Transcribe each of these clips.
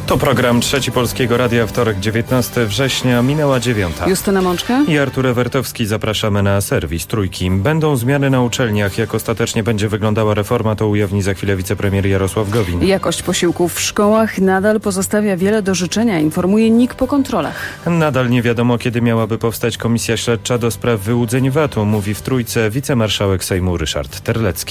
To program Trzeci Polskiego Radia, wtorek 19 września, minęła 9. Justyna Mączka I Artur Ewertowski. Zapraszamy na serwis Trójki. Będą zmiany na uczelniach. Jak ostatecznie będzie wyglądała reforma, to ujawni za chwilę wicepremier Jarosław Gowin. Jakość posiłków w szkołach nadal pozostawia wiele do życzenia, informuje NIK po kontrolach. Nadal nie wiadomo, kiedy miałaby powstać komisja śledcza do spraw wyłudzeń VAT-u, mówi w Trójce wicemarszałek Sejmu Ryszard Terlecki.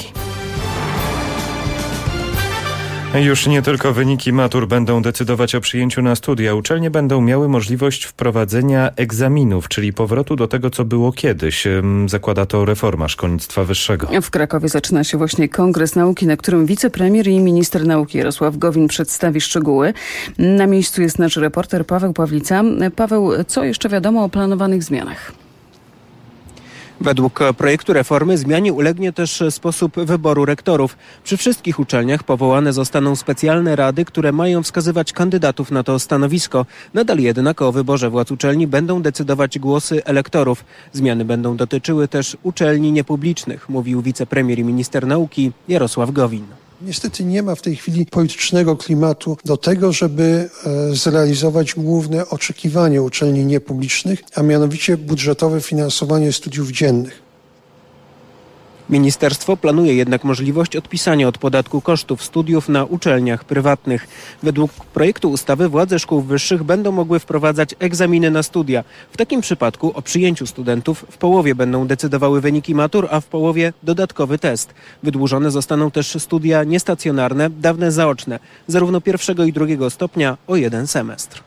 Już nie tylko wyniki matur będą decydować o przyjęciu na studia. Uczelnie będą miały możliwość wprowadzenia egzaminów, czyli powrotu do tego, co było kiedyś. Zakłada to reforma szkolnictwa wyższego. W Krakowie zaczyna się właśnie Kongres Nauki, na którym wicepremier i minister nauki Jarosław Gowin przedstawi szczegóły. Na miejscu jest nasz reporter Paweł Pawlica. Paweł, co jeszcze wiadomo o planowanych zmianach? Według projektu reformy zmianie ulegnie też sposób wyboru rektorów. Przy wszystkich uczelniach powołane zostaną specjalne rady, które mają wskazywać kandydatów na to stanowisko. Nadal jednak o wyborze władz uczelni będą decydować głosy elektorów. Zmiany będą dotyczyły też uczelni niepublicznych, mówił wicepremier i minister nauki Jarosław Gowin. Niestety nie ma w tej chwili politycznego klimatu do tego, żeby zrealizować główne oczekiwanie uczelni niepublicznych, a mianowicie budżetowe finansowanie studiów dziennych. Ministerstwo planuje jednak możliwość odpisania od podatku kosztów studiów na uczelniach prywatnych. Według projektu ustawy władze szkół wyższych będą mogły wprowadzać egzaminy na studia. W takim przypadku o przyjęciu studentów w połowie będą decydowały wyniki matur, a w połowie dodatkowy test. Wydłużone zostaną też studia niestacjonarne, dawne zaoczne, zarówno pierwszego i drugiego stopnia o 1 semestr.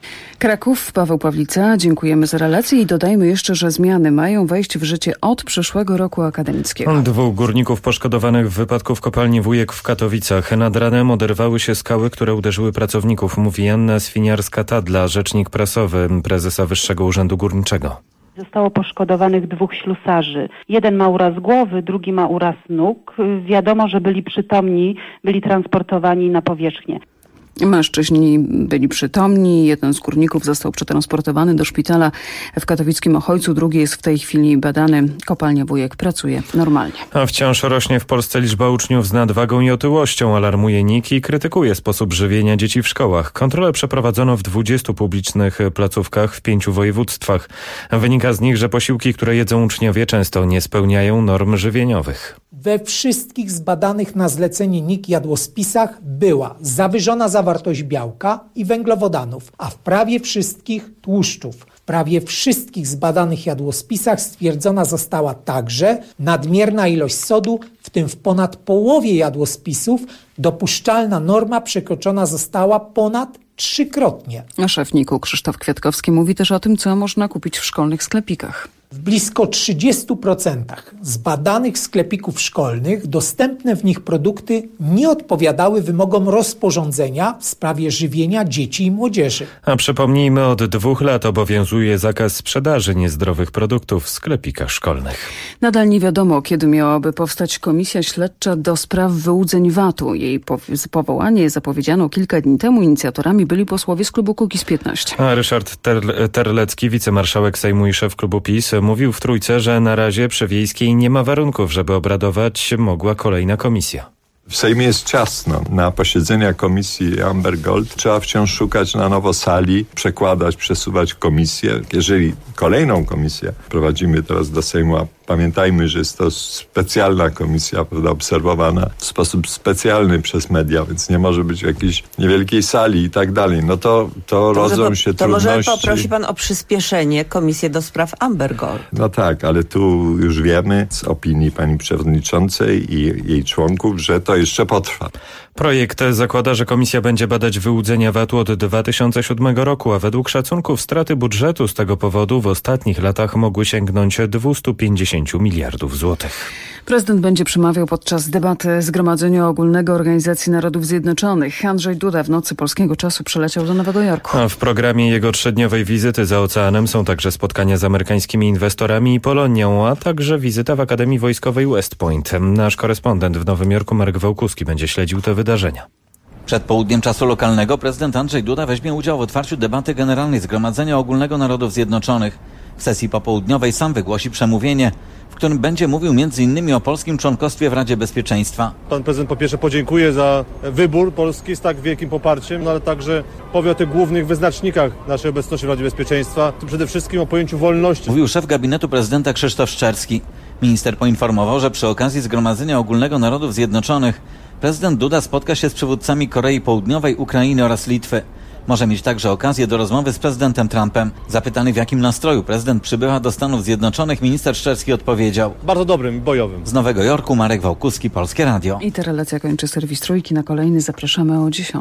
Kraków, Paweł Pawlica, dziękujemy za relację i dodajmy jeszcze, że zmiany mają wejść w życie od przyszłego roku akademickiego. 2 górników poszkodowanych w wypadku w kopalni Wujek w Katowicach. Nad ranem oderwały się skały, które uderzyły pracowników, mówi Anna Swiniarska-Tadla, rzecznik prasowy prezesa Wyższego Urzędu Górniczego. Zostało poszkodowanych 2 ślusarzy. Jeden ma uraz głowy, drugi ma uraz nóg. Wiadomo, że byli przytomni, byli transportowani na powierzchnię. Mężczyźni byli przytomni, jeden z górników został przetransportowany do szpitala w katowickim Ochojcu, drugi jest w tej chwili badany. Kopalnia Wujek pracuje normalnie. A wciąż rośnie w Polsce liczba uczniów z nadwagą i otyłością, alarmuje NIK i krytykuje sposób żywienia dzieci w szkołach. Kontrolę przeprowadzono w 20 publicznych placówkach w 5 województwach. Wynika z nich, że posiłki, które jedzą uczniowie, często nie spełniają norm żywieniowych. We wszystkich zbadanych na zlecenie NIK jadłospisach była zawyżona zawartość białka i węglowodanów, a w prawie wszystkich tłuszczów. W prawie wszystkich zbadanych jadłospisach stwierdzona została także nadmierna ilość sodu, w tym w ponad połowie jadłospisów dopuszczalna norma przekroczona została ponad 3-krotnie. A szef NIK-u Krzysztof Kwiatkowski mówi też o tym, co można kupić w szkolnych sklepikach. W blisko 30% zbadanych sklepików szkolnych dostępne w nich produkty nie odpowiadały wymogom rozporządzenia w sprawie żywienia dzieci i młodzieży. A przypomnijmy, od 2 lat obowiązuje zakaz sprzedaży niezdrowych produktów w sklepikach szkolnych. Nadal nie wiadomo, kiedy miałaby powstać komisja śledcza do spraw wyłudzeń VAT-u. Jej powołanie zapowiedziano kilka dni temu. Inicjatorami byli posłowie z klubu Kukiz15. A Ryszard Terlecki, wicemarszałek Sejmu i szef klubu PiS, mówił w Trójce, że na razie przy Wiejskiej nie ma warunków, żeby obradować mogła kolejna komisja. W Sejmie jest ciasno. Na posiedzenia komisji Amber Gold trzeba wciąż szukać na nowo sali, przekładać, przesuwać komisję. Jeżeli kolejną komisję prowadzimy teraz do Sejmu, a pamiętajmy, że jest to specjalna komisja, prawda, obserwowana w sposób specjalny przez media, więc nie może być w jakiejś niewielkiej sali i tak dalej. No to rodzą się trudności. To może poprosi pan o przyspieszenie komisji do spraw Amber Gold. No tak, ale tu już wiemy z opinii pani przewodniczącej i jej członków, że to jeszcze potrwa. Projekt zakłada, że komisja będzie badać wyłudzenia VAT-u od 2007 roku, a według szacunków straty budżetu z tego powodu w ostatnich latach mogły sięgnąć 250 miliardów złotych. Prezydent będzie przemawiał podczas debaty Zgromadzenia Ogólnego Organizacji Narodów Zjednoczonych. Andrzej Duda w nocy polskiego czasu przyleciał do Nowego Jorku. A w programie jego 3-dniowej wizyty za oceanem są także spotkania z amerykańskimi inwestorami i Polonią, a także wizyta w Akademii Wojskowej West Point. Nasz korespondent w Nowym Jorku Marek Wałkuski będzie śledził te wydarzenia. Przed południem czasu lokalnego prezydent Andrzej Duda weźmie udział w otwarciu debaty generalnej Zgromadzenia Ogólnego Narodów Zjednoczonych. W sesji popołudniowej sam wygłosi przemówienie, w którym będzie mówił m.in. o polskim członkostwie w Radzie Bezpieczeństwa. Pan prezydent po pierwsze podziękuje za wybór Polski z tak wielkim poparciem, ale także powie o tych głównych wyznacznikach naszej obecności w Radzie Bezpieczeństwa. Przede wszystkim o pojęciu wolności. Mówił szef gabinetu prezydenta Krzysztof Szczerski. Minister poinformował, że przy okazji Zgromadzenia Ogólnego Narodów Zjednoczonych prezydent Duda spotka się z przywódcami Korei Południowej, Ukrainy oraz Litwy. Może mieć także okazję do rozmowy z prezydentem Trumpem. Zapytany, w jakim nastroju prezydent przybywa do Stanów Zjednoczonych, minister Szczerski odpowiedział: bardzo dobrym, bojowym. Z Nowego Jorku Marek Wałkuski, Polskie Radio. I ta relacja kończy serwis Trójki. Na kolejny zapraszamy o 10:00.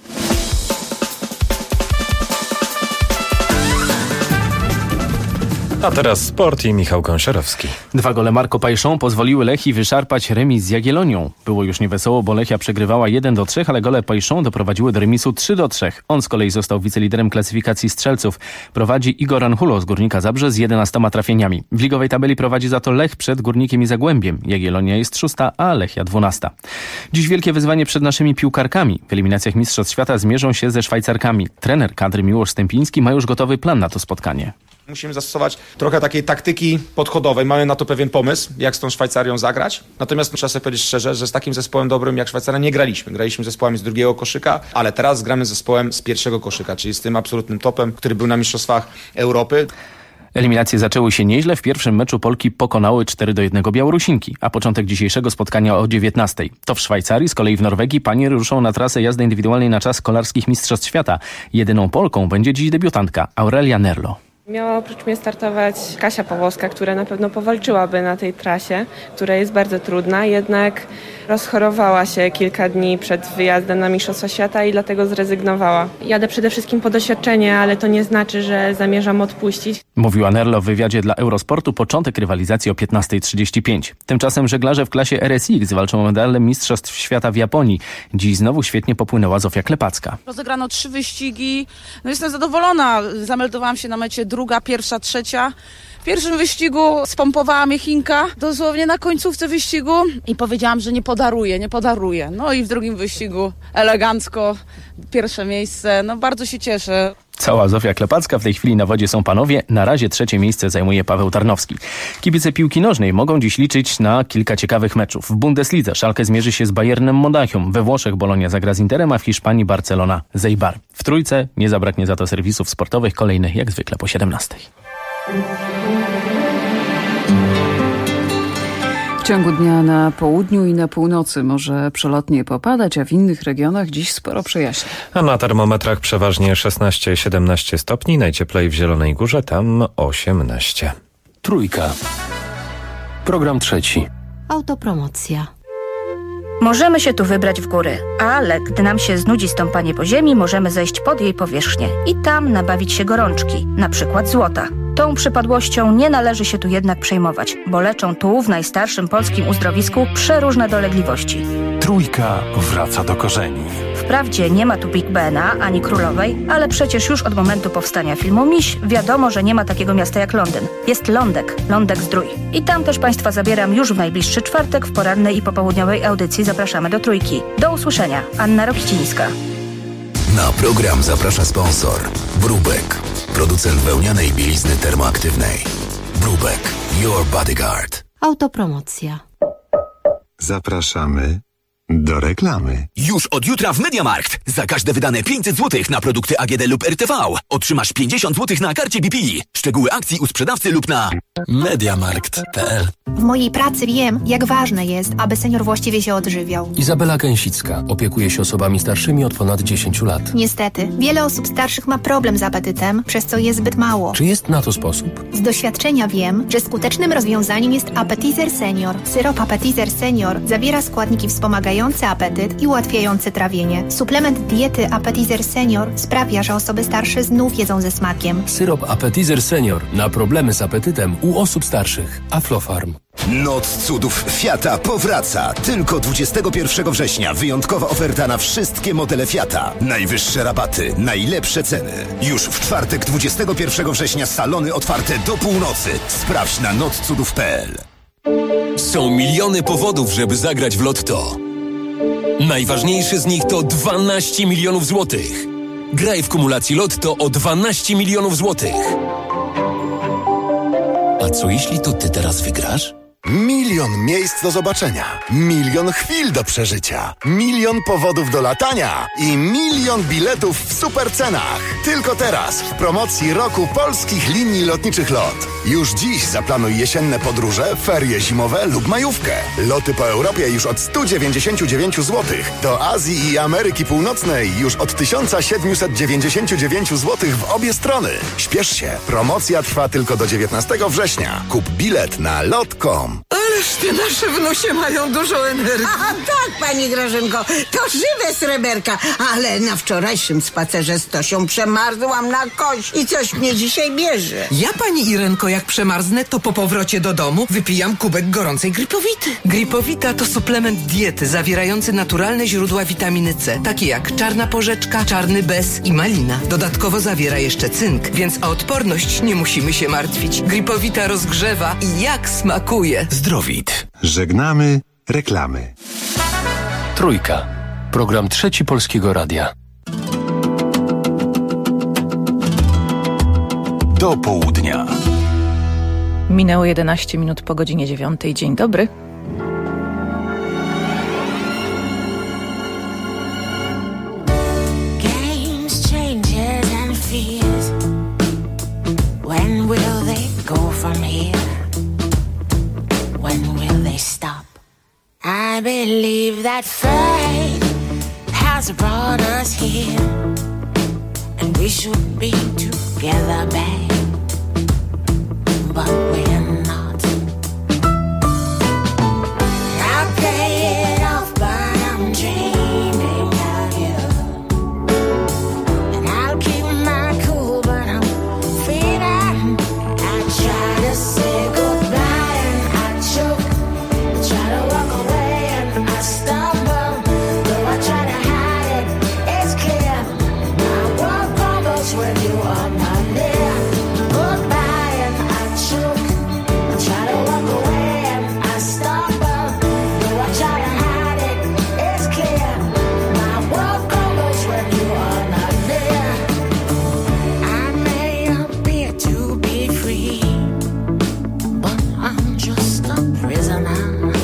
A teraz sport i Michał Gąsiorowski. 2 gole Marco Pajszą pozwoliły Lechii wyszarpać remis z Jagiellonią. Było już niewesoło, bo Lechia przegrywała 1-3, ale gole Pajszą doprowadziły do remisu 3-3. On z kolei został wiceliderem klasyfikacji strzelców. Prowadzi Igor Anhulo z Górnika Zabrze z 11 trafieniami. W ligowej tabeli prowadzi za to Lech przed Górnikiem i Zagłębiem. Jagiellonia jest 6, a Lechia 12. Dziś wielkie wyzwanie przed naszymi piłkarkami. W eliminacjach Mistrzostw Świata zmierzą się ze Szwajcarkami. Trener kadry Miłosz Stępiński ma już gotowy plan na to spotkanie. Musimy zastosować trochę takiej taktyki podchodowej. Mamy na to pewien pomysł, jak z tą Szwajcarią zagrać. Natomiast trzeba sobie powiedzieć szczerze, że z takim zespołem dobrym jak Szwajcaria nie graliśmy. Graliśmy zespołami z drugiego koszyka, ale teraz gramy z zespołem z pierwszego koszyka, czyli z tym absolutnym topem, który był na Mistrzostwach Europy. Eliminacje zaczęły się nieźle. W pierwszym meczu Polki pokonały 4-1 Białorusinki, a początek dzisiejszego spotkania o 19:00. To w Szwajcarii, z kolei w Norwegii panie ruszą na trasę jazdy indywidualnej na czas kolarskich Mistrzostw Świata. Jedyną Polką będzie dziś debiutantka Aurelia Nerlo. Miała oprócz mnie startować Kasia Pawłowska, która na pewno powalczyłaby na tej trasie, która jest bardzo trudna, jednak rozchorowała się kilka dni przed wyjazdem na Mistrzostwa Świata i dlatego zrezygnowała. Jadę przede wszystkim po doświadczenie, ale to nie znaczy, że zamierzam odpuścić. Mówiła Nerlo w wywiadzie dla Eurosportu. Początek rywalizacji o 15:35. Tymczasem żeglarze w klasie RSX walczą o medale Mistrzostw Świata w Japonii. Dziś znowu świetnie popłynęła Zofia Klepacka. Rozegrano 3 wyścigi. Jestem zadowolona. Zameldowałam się na mecie 2., 1., 3. W pierwszym wyścigu spompowała mnie Chinka dosłownie na końcówce wyścigu i powiedziałam, że nie podaruję. No i w drugim wyścigu elegancko 1. miejsce. No bardzo się cieszę. Cała Zofia Klepacka, w tej chwili na wodzie są panowie. Na razie 3. miejsce zajmuje Paweł Tarnowski. Kibice piłki nożnej mogą dziś liczyć na kilka ciekawych meczów. W Bundeslidze Schalke zmierzy się z Bayernem Monachium. We Włoszech Bologna zagra z Interem, a w Hiszpanii Barcelona z Eibar. W Trójce nie zabraknie za to serwisów sportowych, kolejnych jak zwykle po 17:00. W ciągu dnia na południu i na północy może przelotnie popadać, a w innych regionach dziś sporo przejaśni. A na termometrach przeważnie 16-17 stopni, najcieplej w Zielonej Górze, tam 18. Trójka. Program trzeci. Autopromocja. Możemy się tu wybrać w góry, ale gdy nam się znudzi stąpanie po ziemi, możemy zejść pod jej powierzchnię i tam nabawić się gorączki, na przykład złota. Tą przypadłością nie należy się tu jednak przejmować, bo leczą tu w najstarszym polskim uzdrowisku przeróżne dolegliwości. Trójka wraca do korzeni. Wprawdzie nie ma tu Big Bena ani Królowej, ale przecież już od momentu powstania filmu Miś wiadomo, że nie ma takiego miasta jak Londyn. Jest Lądek Zdrój. I tam też Państwa zabieram już w najbliższy czwartek w porannej i popołudniowej audycji Zapraszamy do Trójki. Do usłyszenia. Anna Rokicińska. Na program zaprasza sponsor Brubek, producent wełnianej bielizny termoaktywnej. Brubek, your bodyguard. Autopromocja. Zapraszamy do reklamy. Już od jutra w MediaMarkt. Za każde wydane 500 zł na produkty AGD lub RTV otrzymasz 50 zł na karcie BP. Szczegóły akcji u sprzedawcy lub na MediaMarkt.pl. W mojej pracy wiem, jak ważne jest, aby senior właściwie się odżywiał. Izabela Gęsicka opiekuje się osobami starszymi od ponad 10 lat. Niestety, wiele osób starszych ma problem z apetytem, przez co je zbyt mało. Czy jest na to sposób? Z doświadczenia wiem, że skutecznym rozwiązaniem jest Appetizer Senior. Syrop Appetizer Senior zawiera składniki wspomagające apetyt i ułatwiające trawienie. Suplement diety Appetizer Senior sprawia, że osoby starsze znów jedzą ze smakiem. Syrop Appetizer Senior na problemy z apetytem u osób starszych. Aflofarm. Noc cudów Fiata powraca. Tylko 21 września wyjątkowa oferta na wszystkie modele Fiata. Najwyższe rabaty, najlepsze ceny. Już w czwartek 21 września salony otwarte do północy. Sprawdź na notcudów.pl. Są miliony powodów, żeby zagrać w Lotto. Najważniejszy z nich to 12 milionów złotych. Graj w kumulacji Lotto o 12 milionów złotych. A co jeśli to ty teraz wygrasz? 1 000 000 miejsc do zobaczenia, 1 000 000 chwil do przeżycia, 1 000 000 powodów do latania i 1 000 000 biletów w super cenach. Tylko teraz w promocji roku polskich linii lotniczych LOT. Już dziś zaplanuj jesienne podróże, ferie zimowe lub majówkę. Loty po Europie już od 199 zł. Do Azji i Ameryki Północnej już od 1799 zł w obie strony. Śpiesz się, promocja trwa tylko do 19 września. Kup bilet na lot.com. Ależ te nasze wnusie mają dużo energii. A tak, pani Grażynko, to żywe sreberka, ale na wczorajszym spacerze z Tosią przemarzłam na kość i coś mnie dzisiaj bierze. Ja, pani Irenko, jak przemarznę, to po powrocie do domu wypijam kubek gorącej Gripowity. Gripowita to suplement diety zawierający naturalne źródła witaminy C, takie jak czarna porzeczka, czarny bez i malina. Dodatkowo zawiera jeszcze cynk, więc o odporność nie musimy się martwić. Gripowita rozgrzewa i jak smakuje. Zdrowit. Żegnamy reklamy. Trójka. Program Trzeci Polskiego Radia. Do południa. Minęło 11 minut po godzinie 9. Dzień dobry. Games, changes and fears. When will they go from here? When will they stop? I believe that fate has brought us here, and we should be together, babe. But we're not. I play it off, but I'm dreaming of you. And I'll keep my cool, but I'm feeling. I try to say goodbye and I choke. I try to walk away and I stumble. Though I try to hide it, it's clear. My world crumbles when you are not there. Goodbye and I choke. I try to walk away and I stumble. Though I try to hide it, it's clear. My world crumbles when you are not there. I may appear to be free, but I'm just a prisoner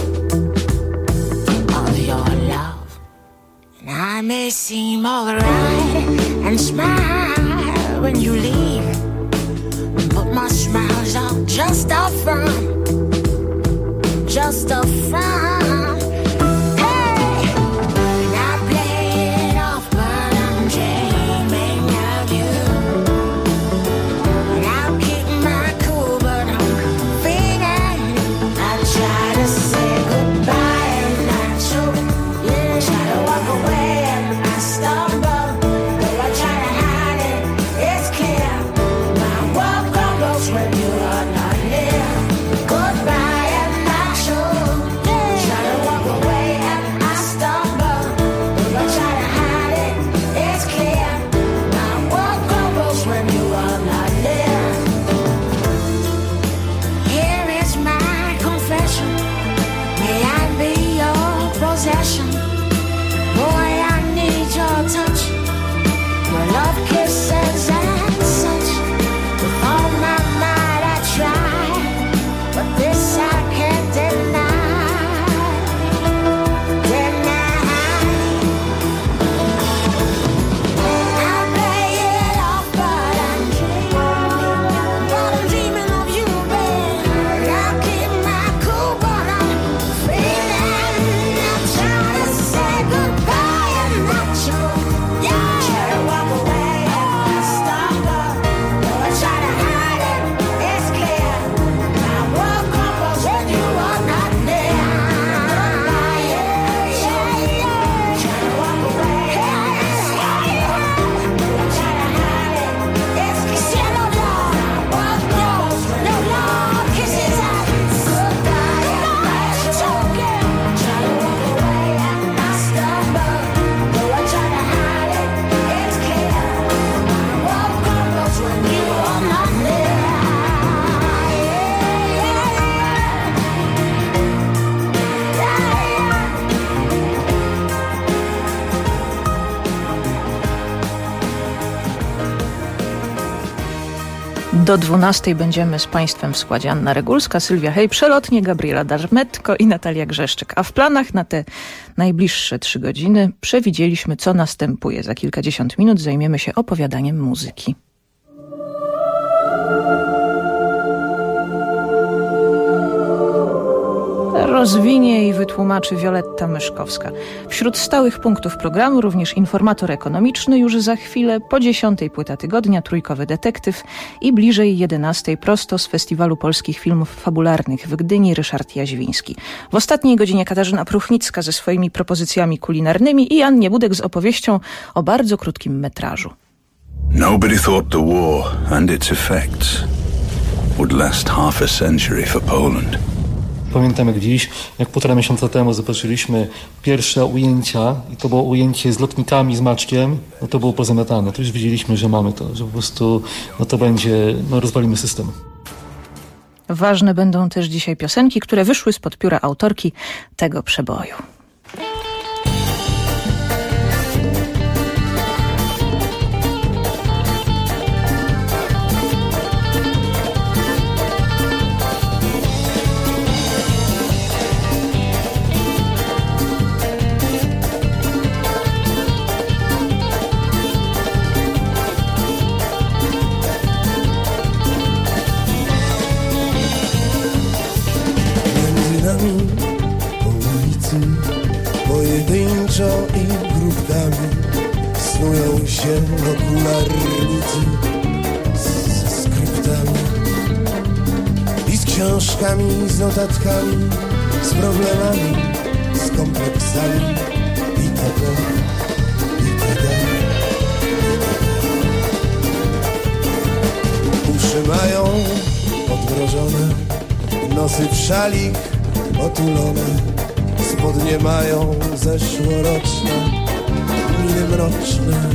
of your love. And I may seem alright and smile when you leave, but my smiles are just a front, just a front. Hey, and I play it off, but I'm dreaming of you. And I'll keep my cool, but I'm feeling. I try to say goodbye and I choke. Yeah, try to walk away and I stumble. Though I try to hide it, it's clear. My world crumbles when you are not near. Goodbye and I choke. Do 12 będziemy z Państwem w składzie Anna Regulska, Sylwia Hej, przelotnie Gabriela Darmetko i Natalia Grzeszczyk. A w planach na te najbliższe 3 godziny przewidzieliśmy, co następuje. Za kilkadziesiąt minut zajmiemy się opowiadaniem muzyki. Rozwinie i wytłumaczy Wioletta Myszkowska. Wśród stałych punktów programu również informator ekonomiczny już za chwilę, po 10 płyta tygodnia, trójkowy detektyw i bliżej 11 prosto z Festiwalu Polskich Filmów Fabularnych w Gdyni Ryszard Jaźwiński. W ostatniej godzinie Katarzyna Pruchnicka ze swoimi propozycjami kulinarnymi i Jan Niebudek z opowieścią o bardzo krótkim metrażu. Nobody thought the war and its effects would last half a century for Poland. Pamiętam jak dziś, jak 1,5 miesiąca temu zobaczyliśmy pierwsze ujęcia i to było ujęcie z lotnikami, z Maczkiem, no to było pozamiatane. To już wiedzieliśmy, że mamy to, że po prostu to będzie, rozwalimy system. Ważne będą też dzisiaj piosenki, które wyszły spod pióra autorki tego przeboju. Po ulicy pojedynczo i grupkami snują się okularnicy ze skryptami i z książkami, z notatkami, z problemami, z kompleksami itd. Uszy mają odmrożone, nosy w szalik otulone, spodnie mają zeszłoroczne, miny mroczne.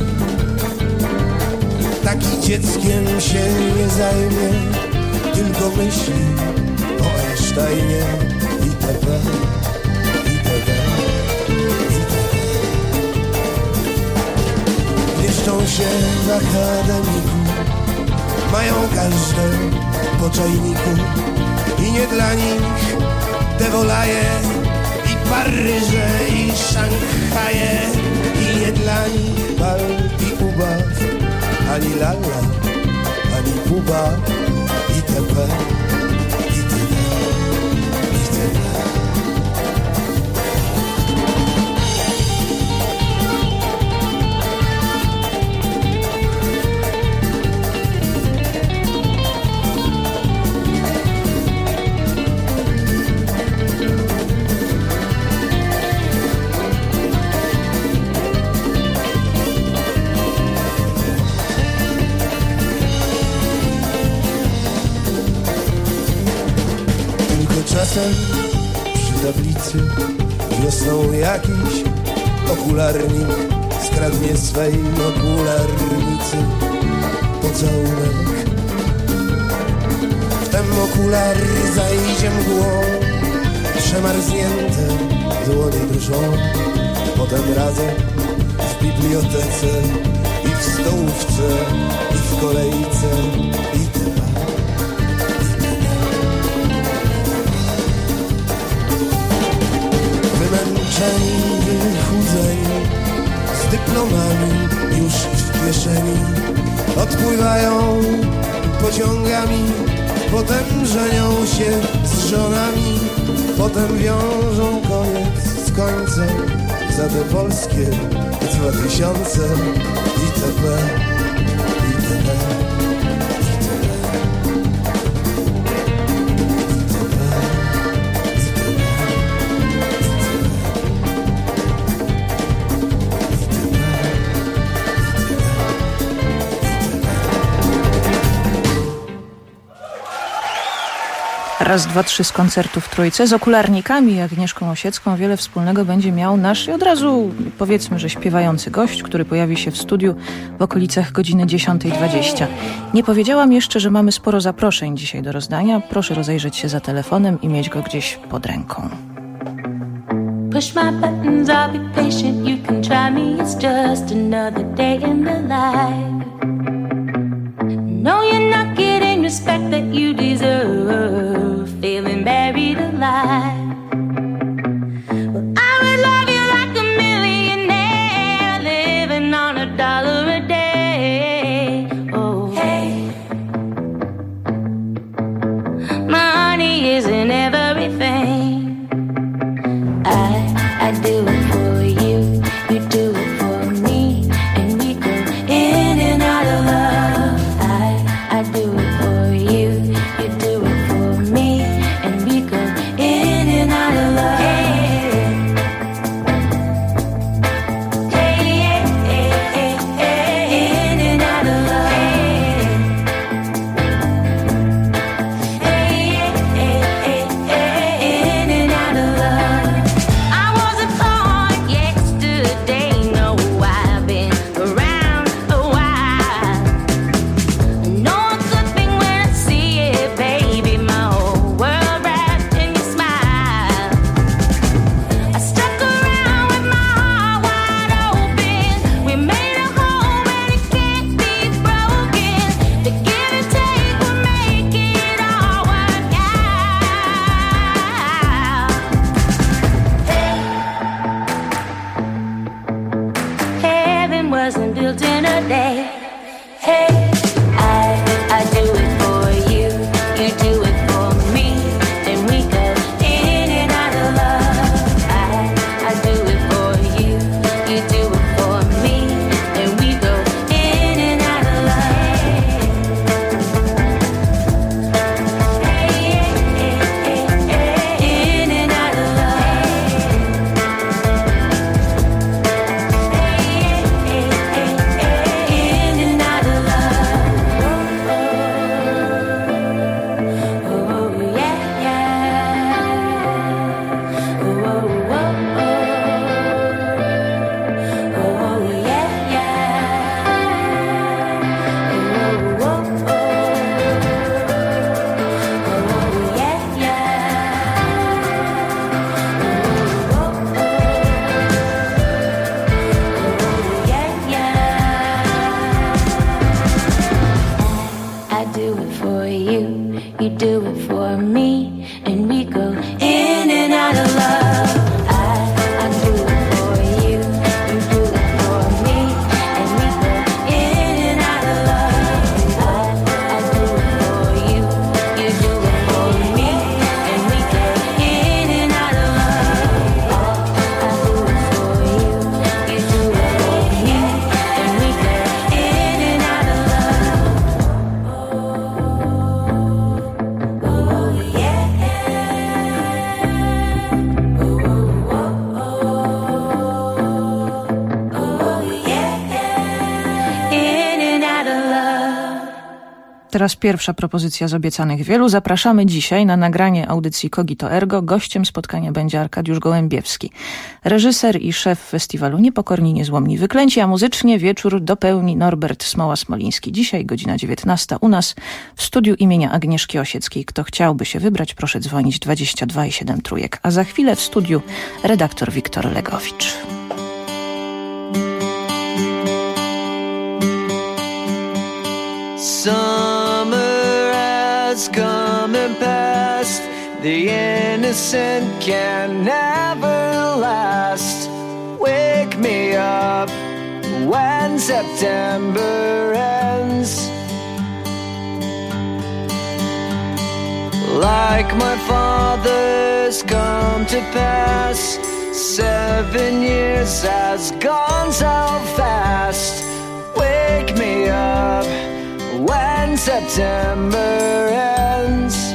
Taki dzieckiem się nie zajmie, tylko myśli o Einsteinie itp. Mieszczą się w akademiku, mają każde po czajniku i nie dla nich te Wolaje i Paryże i Szanghaje i nie dla nich bal i ubaw, ani lala, ani puba itp. Czasem przy tablicy wiosną jakiś okularnik skradnie swej okularnicy pocałunek. Wtem okular zajdzie mgłą, przemarznięte dłonie drżą. Potem razem w bibliotece i w stołówce i w kolejce itp. Wymęczeni, wychudzeni, z dyplomami już w kieszeni, odpływają pociągami, potem żenią się z żonami, potem wiążą koniec z końcem za te polskie 2000 itp. Raz, dwa, trzy z koncertu w Trójce. Z okularnikami i Agnieszką Osiecką wiele wspólnego będzie miał nasz i od razu powiedzmy, że śpiewający gość, który pojawi się w studiu w okolicach godziny 10:20. Nie powiedziałam jeszcze, że mamy sporo zaproszeń dzisiaj do rozdania. Proszę rozejrzeć się za telefonem i mieć go gdzieś pod ręką. Push my buttons, I'll be patient. You can try me, it's just another day in the life. No, you're not getting respect that you deserve, feeling buried alive. Teraz pierwsza propozycja z obiecanych wielu. Zapraszamy dzisiaj na nagranie audycji Cogito Ergo. Gościem spotkania będzie Arkadiusz Gołębiewski, reżyser i szef festiwalu Niepokorni Niezłomni Wyklęci, a muzycznie wieczór dopełni Norbert Smoła-Smoliński. Dzisiaj godzina 19 u nas w studiu imienia Agnieszki Osieckiej. Kto chciałby się wybrać, proszę dzwonić 22 i 7 trójek. A za chwilę w studiu redaktor Wiktor Legowicz. Summer has come and passed. The innocent can never last. Wake me up when September ends. Like my father's come to pass. 7 years has gone so fast. Wake me up when September ends.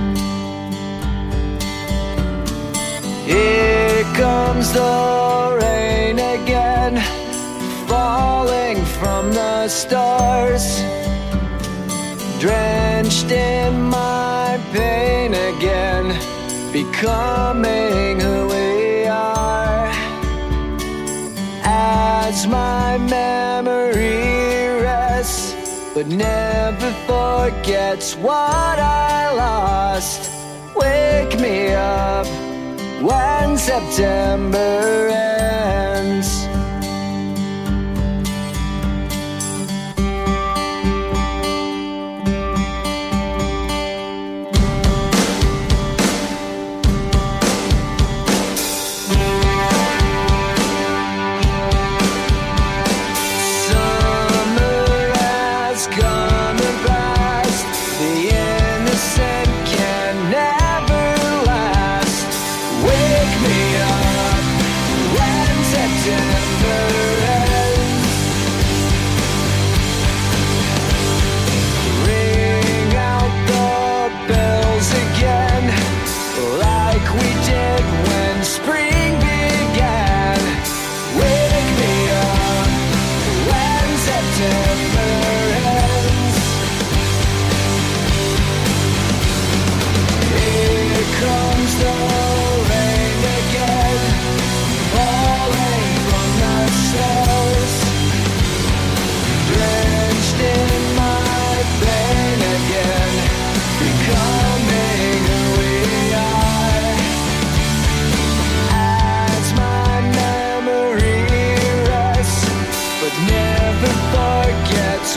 Here comes the rain again, falling from the stars, drenched in my pain again, becoming who we are. As my memory rests, but never forgets what I lost. Wake me up when September ends.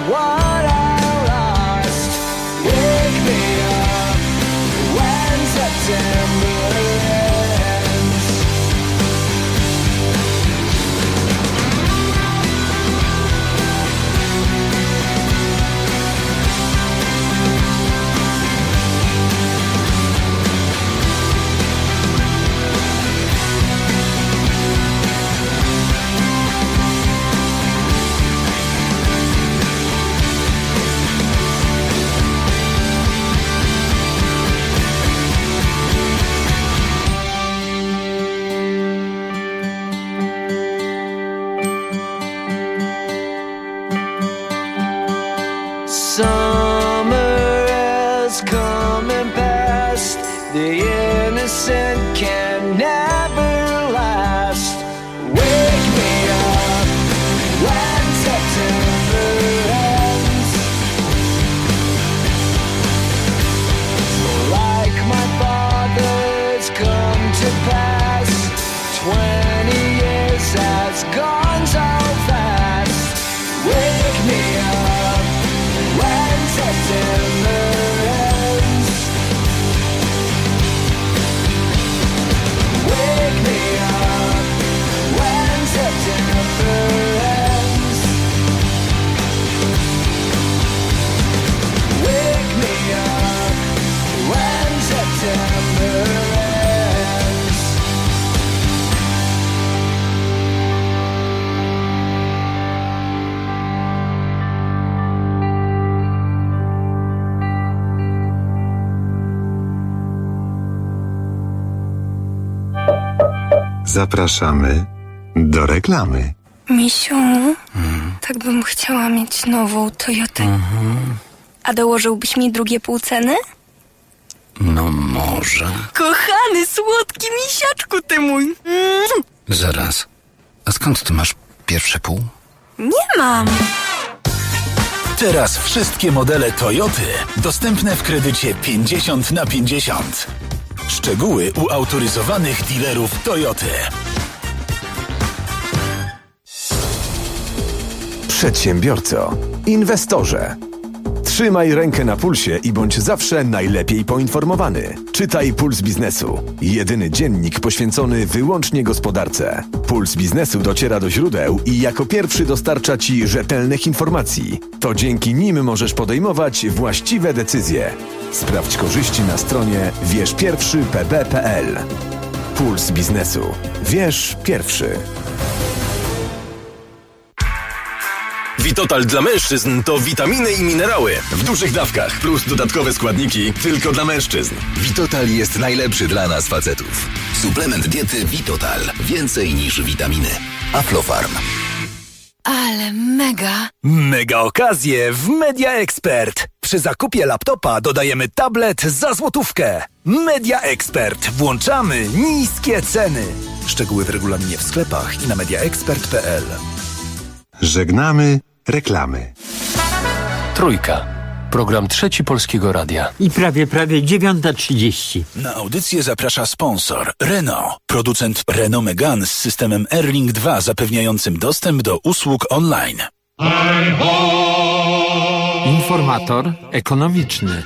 what I lost. Wake me up when September ends. Summer has come and passed. The innocent can never last. Wake me up when September ends. Like my father's come to pass. 20 years has gone so fast. Wake me up when September ends. Wake me up when September ends. Wake me up when September ends. Zapraszamy do reklamy. Misiu, tak bym chciała mieć nową Toyotę. A dołożyłbyś mi drugie pół ceny? No może. Kochany, słodki misiaczku ty mój. Zaraz. A skąd ty masz pierwsze pół? Nie mam. Teraz wszystkie modele Toyoty dostępne w kredycie 50/50. Szczegóły u autoryzowanych dealerów Toyoty. Przedsiębiorco, inwestorze. Trzymaj rękę na pulsie i bądź zawsze najlepiej poinformowany. Czytaj Puls Biznesu. Jedyny dziennik poświęcony wyłącznie gospodarce. Puls Biznesu dociera do źródeł i jako pierwszy dostarcza Ci rzetelnych informacji. To dzięki nim możesz podejmować właściwe decyzje. Sprawdź korzyści na stronie wierzpierwszypb.pl. Puls Biznesu. Wierz pierwszy. Vitotal dla mężczyzn to witaminy i minerały w dużych dawkach plus dodatkowe składniki tylko dla mężczyzn. Vitotal jest najlepszy dla nas facetów. Suplement diety Vitotal. Więcej niż witaminy. Aflofarm. Ale mega. Mega okazje w Media Expert. Przy zakupie laptopa dodajemy tablet za złotówkę. Media Expert. Włączamy niskie ceny. Szczegóły w regulaminie w sklepach i na mediaexpert.pl. Żegnamy reklamy. Trójka. Program Trzeci Polskiego Radia. I prawie 9:30. Na audycję zaprasza sponsor Renault. Producent Renault Megane z systemem Airlink 2 zapewniającym dostęp do usług online. Informator ekonomiczny.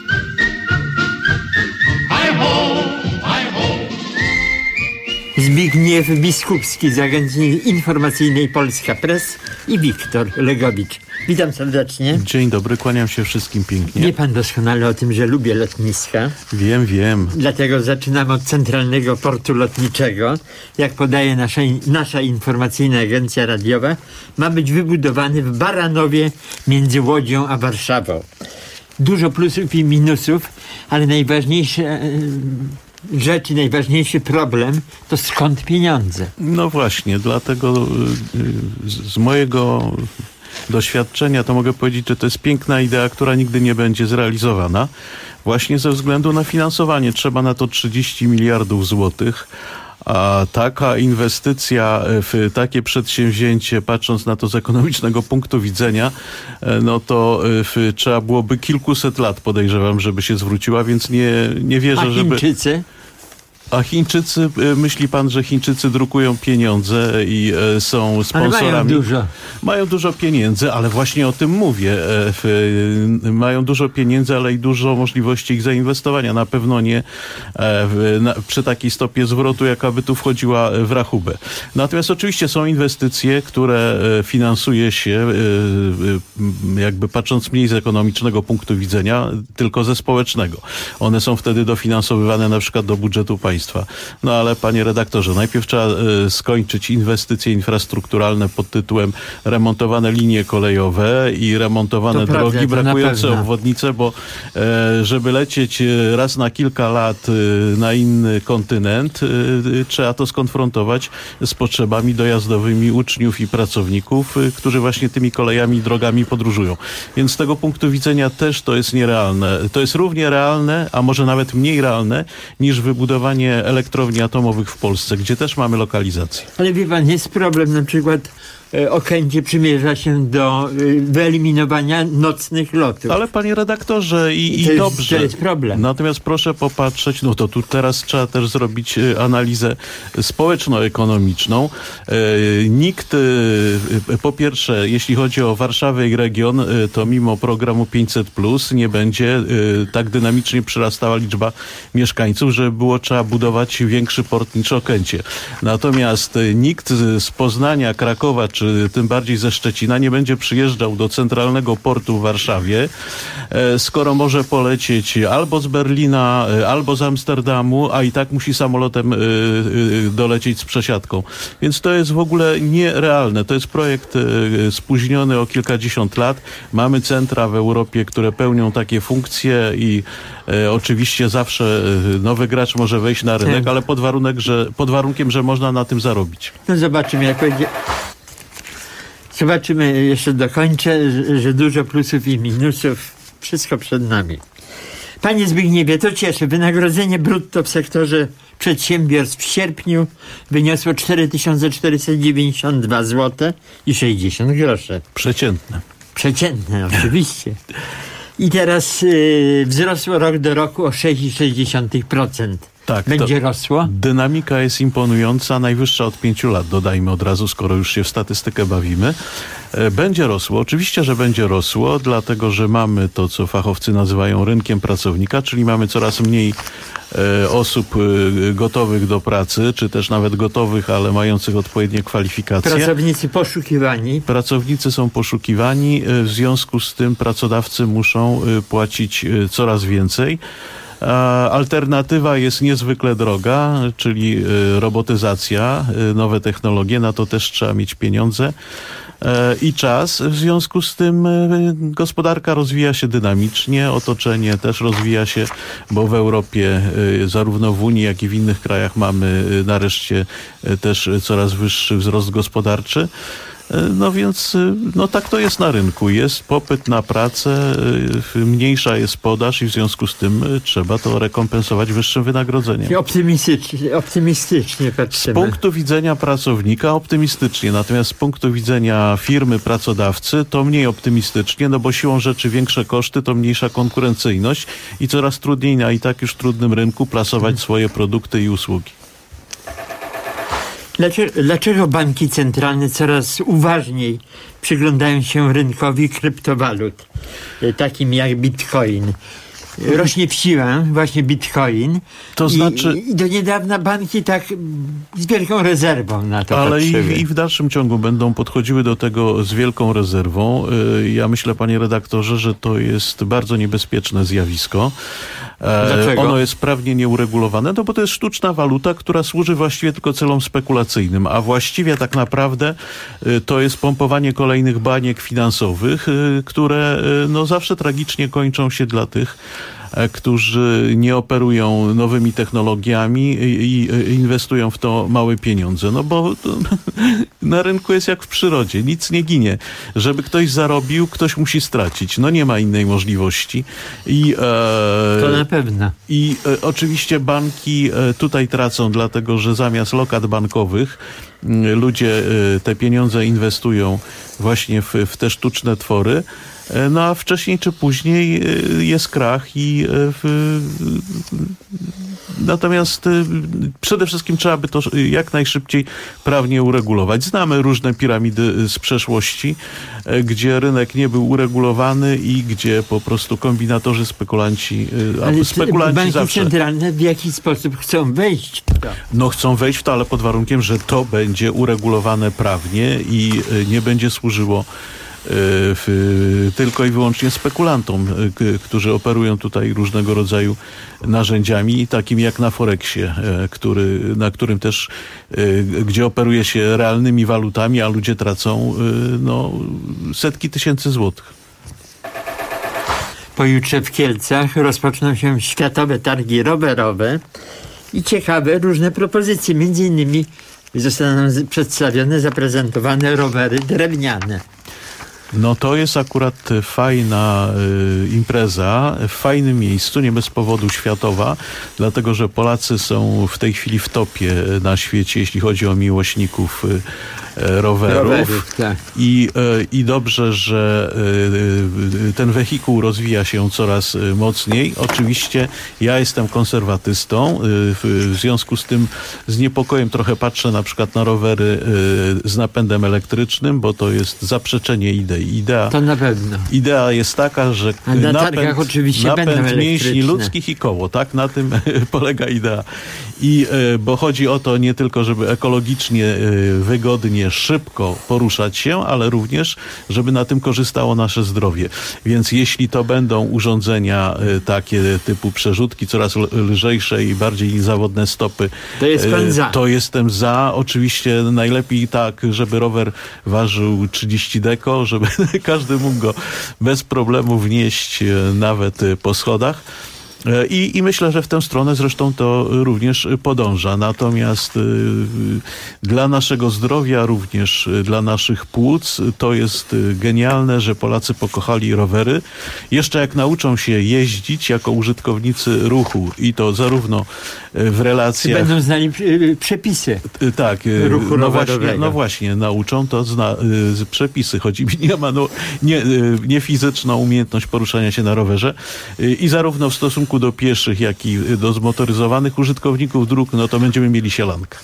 Zbigniew Biskupski z Agencji Informacyjnej Polska Press i Wiktor Legowicz. Witam serdecznie. Dzień dobry, kłaniam się wszystkim pięknie. Wie pan doskonale o tym, że lubię lotniska. Wiem. Dlatego zaczynam od Centralnego Portu Lotniczego. Jak podaje nasza informacyjna agencja radiowa, ma być wybudowany w Baranowie między Łodzią a Warszawą. Dużo plusów i minusów, ale najważniejsze rzeczy, najważniejszy problem to skąd pieniądze. No właśnie, dlatego z mojego doświadczenia to mogę powiedzieć, że to jest piękna idea, która nigdy nie będzie zrealizowana. Właśnie ze względu na finansowanie. Trzeba na to 30 miliardów złotych. A taka inwestycja w takie przedsięwzięcie, patrząc na to z ekonomicznego punktu widzenia, no to trzeba byłoby kilkuset lat, podejrzewam, żeby się zwróciła, więc nie wierzę, żeby... A Chińczycy? A Chińczycy, myśli pan, że Chińczycy drukują pieniądze i są sponsorami? Ale mają dużo. Mają dużo pieniędzy, ale właśnie o tym mówię. Mają dużo pieniędzy, ale i dużo możliwości ich zainwestowania. Na pewno nie przy takiej stopie zwrotu, jaka by tu wchodziła w rachubę. Natomiast oczywiście są inwestycje, które finansuje się, jakby patrząc mniej z ekonomicznego punktu widzenia, tylko ze społecznego. One są wtedy dofinansowywane na przykład do budżetu państwa. No ale panie redaktorze, najpierw trzeba skończyć inwestycje infrastrukturalne pod tytułem remontowane linie kolejowe i remontowane drogi, brakujące obwodnice, bo żeby lecieć raz na kilka lat na inny kontynent, trzeba to skonfrontować z potrzebami dojazdowymi uczniów i pracowników, którzy właśnie tymi kolejami i drogami podróżują. Więc z tego punktu widzenia też to jest nierealne. To jest równie realne, a może nawet mniej realne niż wybudowanie elektrowni atomowych w Polsce, gdzie też mamy lokalizację. Ale wie pan, jest problem, na przykład Okęcie przymierza się do wyeliminowania nocnych lotów. Ale panie redaktorze, i dobrze. To jest problem. Natomiast proszę popatrzeć, no to tu teraz trzeba też zrobić analizę społeczno-ekonomiczną. Nikt, po pierwsze, jeśli chodzi o Warszawę i region, to mimo programu 500+, nie będzie tak dynamicznie przyrastała liczba mieszkańców, że było trzeba budować większy port niż Okęcie. Natomiast nikt z Poznania, Krakowa, czy tym bardziej ze Szczecina nie będzie przyjeżdżał do centralnego portu w Warszawie, skoro może polecieć albo z Berlina, albo z Amsterdamu, a i tak musi samolotem dolecieć z przesiadką. Więc to jest w ogóle nierealne. To jest projekt spóźniony o kilkadziesiąt lat. Mamy centra w Europie, które pełnią takie funkcje i oczywiście zawsze nowy gracz może wejść na rynek, ale pod warunkiem, że można na tym zarobić. No zobaczymy, jak będzie. Zobaczymy, jeszcze dokończę, że dużo plusów i minusów. Wszystko przed nami. Panie Zbigniewie, to cieszy. Wynagrodzenie brutto w sektorze przedsiębiorstw w sierpniu wyniosło 4492 zł i 60 groszy. Przeciętne. Przeciętne, oczywiście. I teraz wzrosło rok do roku o 6,6%. Tak, będzie rosło? Dynamika jest imponująca, najwyższa od 5 lat, dodajmy od razu, skoro już się w statystykę bawimy. Będzie rosło, oczywiście, że będzie rosło, dlatego, że mamy to, co fachowcy nazywają rynkiem pracownika, czyli mamy coraz mniej osób gotowych do pracy, czy też nawet gotowych, ale mających odpowiednie kwalifikacje. Pracownicy poszukiwani. Pracownicy są poszukiwani, w związku z tym pracodawcy muszą płacić coraz więcej. Alternatywa jest niezwykle droga, czyli robotyzacja, nowe technologie, na to też trzeba mieć pieniądze i czas. W związku z tym gospodarka rozwija się dynamicznie, otoczenie też rozwija się, bo w Europie, zarówno w Unii, jak i w innych krajach mamy nareszcie też coraz wyższy wzrost gospodarczy. No więc tak to jest na rynku. Jest popyt na pracę, mniejsza jest podaż i w związku z tym trzeba to rekompensować wyższym wynagrodzeniem. I optymistycznie patrzymy. Z punktu widzenia pracownika optymistycznie, natomiast z punktu widzenia firmy, pracodawcy to mniej optymistycznie, no bo siłą rzeczy większe koszty to mniejsza konkurencyjność i coraz trudniej na i tak już trudnym rynku plasować swoje produkty i usługi. Dlaczego banki centralne coraz uważniej przyglądają się rynkowi kryptowalut, takim jak Bitcoin? Rośnie w siłę właśnie Bitcoin. To znaczy... I do niedawna banki tak z wielką rezerwą na to patrzyły. Ale i w dalszym ciągu będą podchodziły do tego z wielką rezerwą. Ja myślę, panie redaktorze, że to jest bardzo niebezpieczne zjawisko. Dlaczego? Ono jest prawnie nieuregulowane, no bo to jest sztuczna waluta, która służy właściwie tylko celom spekulacyjnym, a właściwie tak naprawdę to jest pompowanie kolejnych baniek finansowych, które zawsze tragicznie kończą się dla tych, którzy nie operują nowymi technologiami i inwestują w to małe pieniądze. No bo na rynku jest jak w przyrodzie. Nic nie ginie. Żeby ktoś zarobił, ktoś musi stracić. No nie ma innej możliwości. To na pewno. I oczywiście banki tutaj tracą, dlatego że zamiast lokat bankowych ludzie te pieniądze inwestują właśnie w te sztuczne twory. No a wcześniej czy później jest krach natomiast przede wszystkim trzeba by to jak najszybciej prawnie uregulować. Znamy różne piramidy z przeszłości, gdzie rynek nie był uregulowany i gdzie po prostu kombinatorzy, spekulanci banki zawsze... centralne w jakiś sposób chcą wejść w to. No chcą wejść w to, ale pod warunkiem, że to będzie uregulowane prawnie i nie będzie służyło tylko i wyłącznie spekulantom, którzy operują tutaj różnego rodzaju narzędziami, takim jak na Forexie, na którym też, gdzie operuje się realnymi walutami, a ludzie tracą setki tysięcy złotych. Pojutrze w Kielcach rozpoczną się światowe targi rowerowe i ciekawe różne propozycje. Między innymi zostaną przedstawione, zaprezentowane rowery drewniane. No to jest akurat fajna impreza, w fajnym miejscu, nie bez powodu światowa, dlatego że Polacy są w tej chwili w topie na świecie, jeśli chodzi o miłośników rowerów. Tak. I dobrze, że ten wehikuł rozwija się coraz mocniej. Oczywiście ja jestem konserwatystą, w związku z tym z niepokojem trochę patrzę na przykład na rowery z napędem elektrycznym, bo to jest zaprzeczenie idei. To na pewno. Idea jest taka, że napęd mięśni ludzkich i koło, tak? Na tym polega idea. Bo chodzi o to nie tylko, żeby ekologicznie, wygodnie, szybko poruszać się, ale również, żeby na tym korzystało nasze zdrowie. Więc jeśli to będą urządzenia takie typu przerzutki, coraz lżejsze i bardziej zawodne stopy, to jest pan za. To jestem za. Oczywiście najlepiej tak, żeby rower ważył 30 deko, żeby każdy mógł go bez problemu wnieść nawet po schodach. I myślę, że w tę stronę zresztą to również podąża. Natomiast dla naszego zdrowia, również dla naszych płuc, to jest genialne, że Polacy pokochali rowery. Jeszcze jak nauczą się jeździć jako użytkownicy ruchu i to zarówno w relacjach... Będą znali przepisy ruchu rowerowego. No właśnie, nauczą to przepisy. Chodzi mi nie fizyczną umiejętność poruszania się na rowerze i zarówno w stosunku do pieszych, jak i do zmotoryzowanych użytkowników dróg, no to będziemy mieli sielankę.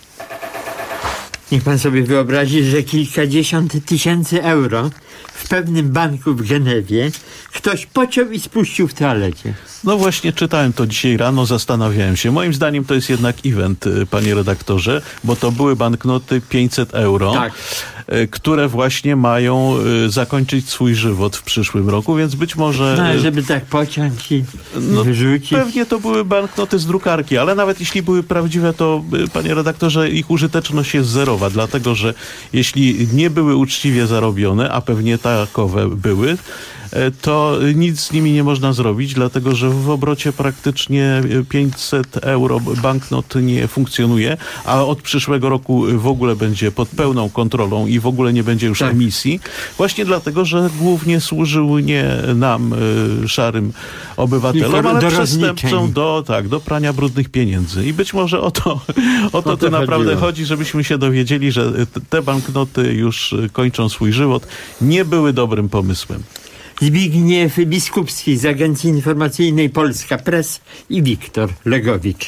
Niech pan sobie wyobrazi, że kilkadziesiąt tysięcy euro w pewnym banku w Genewie ktoś pociął i spuścił w toalecie. No właśnie czytałem to dzisiaj rano, zastanawiałem się. Moim zdaniem to jest jednak event, panie redaktorze, bo to były banknoty 500 euro, tak, które właśnie mają zakończyć swój żywot w przyszłym roku, więc być może... No, żeby tak pociąć i wyrzucić. Pewnie to były banknoty z drukarki, ale nawet jeśli były prawdziwe, to panie redaktorze, ich użyteczność jest zerowa, dlatego że jeśli nie były uczciwie zarobione, a pewnie takowe były, to nic z nimi nie można zrobić, dlatego że w obrocie praktycznie 500 euro banknot nie funkcjonuje, a od przyszłego roku w ogóle będzie pod pełną kontrolą i w ogóle nie będzie już emisji. Właśnie dlatego, że głównie służył nie nam, szarym obywatelom, ale przestępcom do prania brudnych pieniędzy. I być może o to naprawdę chodzi, żebyśmy się dowiedzieli, że te banknoty już kończą swój żywot. Nie były dobrym pomysłem. Zbigniew Biskupski z Agencji Informacyjnej Polska Press i Wiktor Legowicz.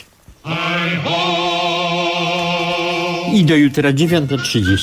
I do jutra 9:30.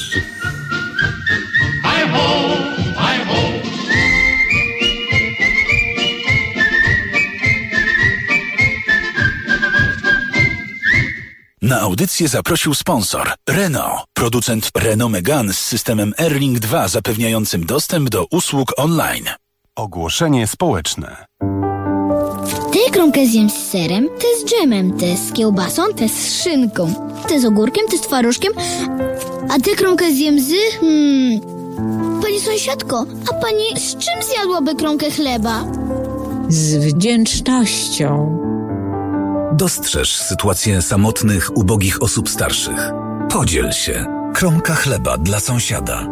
Na audycję zaprosił sponsor Renault, producent Renault Megane z systemem Airlink 2 zapewniającym dostęp do usług online. Ogłoszenie społeczne. Tę kromkę zjem z serem, tę z dżemem, tę z kiełbasą, tę z szynką, tę z ogórkiem, tę z twarożkiem, a tę kromkę zjem z... Pani sąsiadko, a pani z czym zjadłaby kromkę chleba? Z wdzięcznością. Dostrzeż sytuację samotnych, ubogich osób starszych. Podziel się. Kromka chleba dla sąsiada.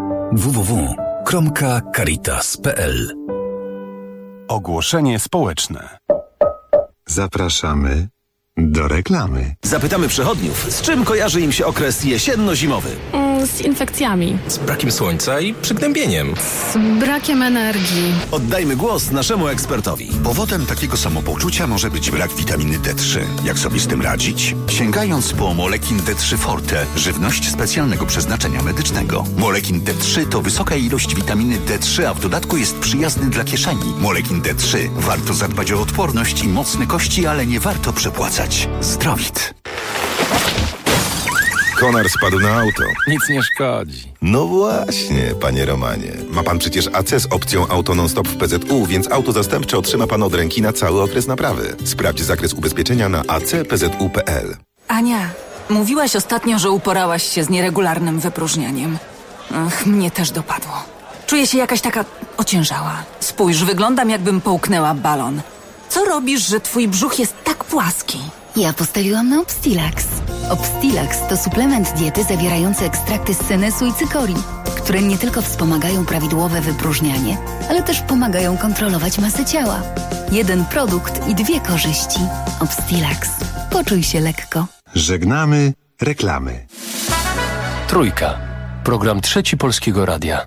www.kromkacaritas.pl. Ogłoszenie społeczne. Zapraszamy Do reklamy. Zapytamy przechodniów, z czym kojarzy im się okres jesienno-zimowy. Z infekcjami. Z brakiem słońca i przygnębieniem. Z brakiem energii. Oddajmy głos naszemu ekspertowi. Powodem takiego samopoczucia może być brak witaminy D3. Jak sobie z tym radzić? Sięgając po Molekin D3 Forte, żywność specjalnego przeznaczenia medycznego. Molekin D3 to wysoka ilość witaminy D3, a w dodatku jest przyjazny dla kieszeni. Molekin D3. Warto zadbać o odporność i mocne kości, ale nie warto przepłacać. Zdrowit. Konar spadł na auto. Nic nie szkodzi. No właśnie, panie Romanie. Ma pan przecież AC z opcją auto non-stop w PZU, więc auto zastępcze otrzyma pan od ręki na cały okres naprawy. Sprawdź zakres ubezpieczenia na acpzu.pl. Ania, mówiłaś ostatnio, że uporałaś się z nieregularnym wypróżnianiem. Mnie też dopadło. Czuję się jakaś taka ociężała. Spójrz, wyglądam jakbym połknęła balon. Co robisz, że twój brzuch jest tak płaski? Ja postawiłam na Obstilax. Obstilax to suplement diety zawierający ekstrakty z senesu i cykorii, które nie tylko wspomagają prawidłowe wypróżnianie, ale też pomagają kontrolować masę ciała. Jeden produkt i 2 korzyści. Obstilax. Poczuj się lekko. Żegnamy reklamy. Trójka. Program Trzeci Polskiego Radia.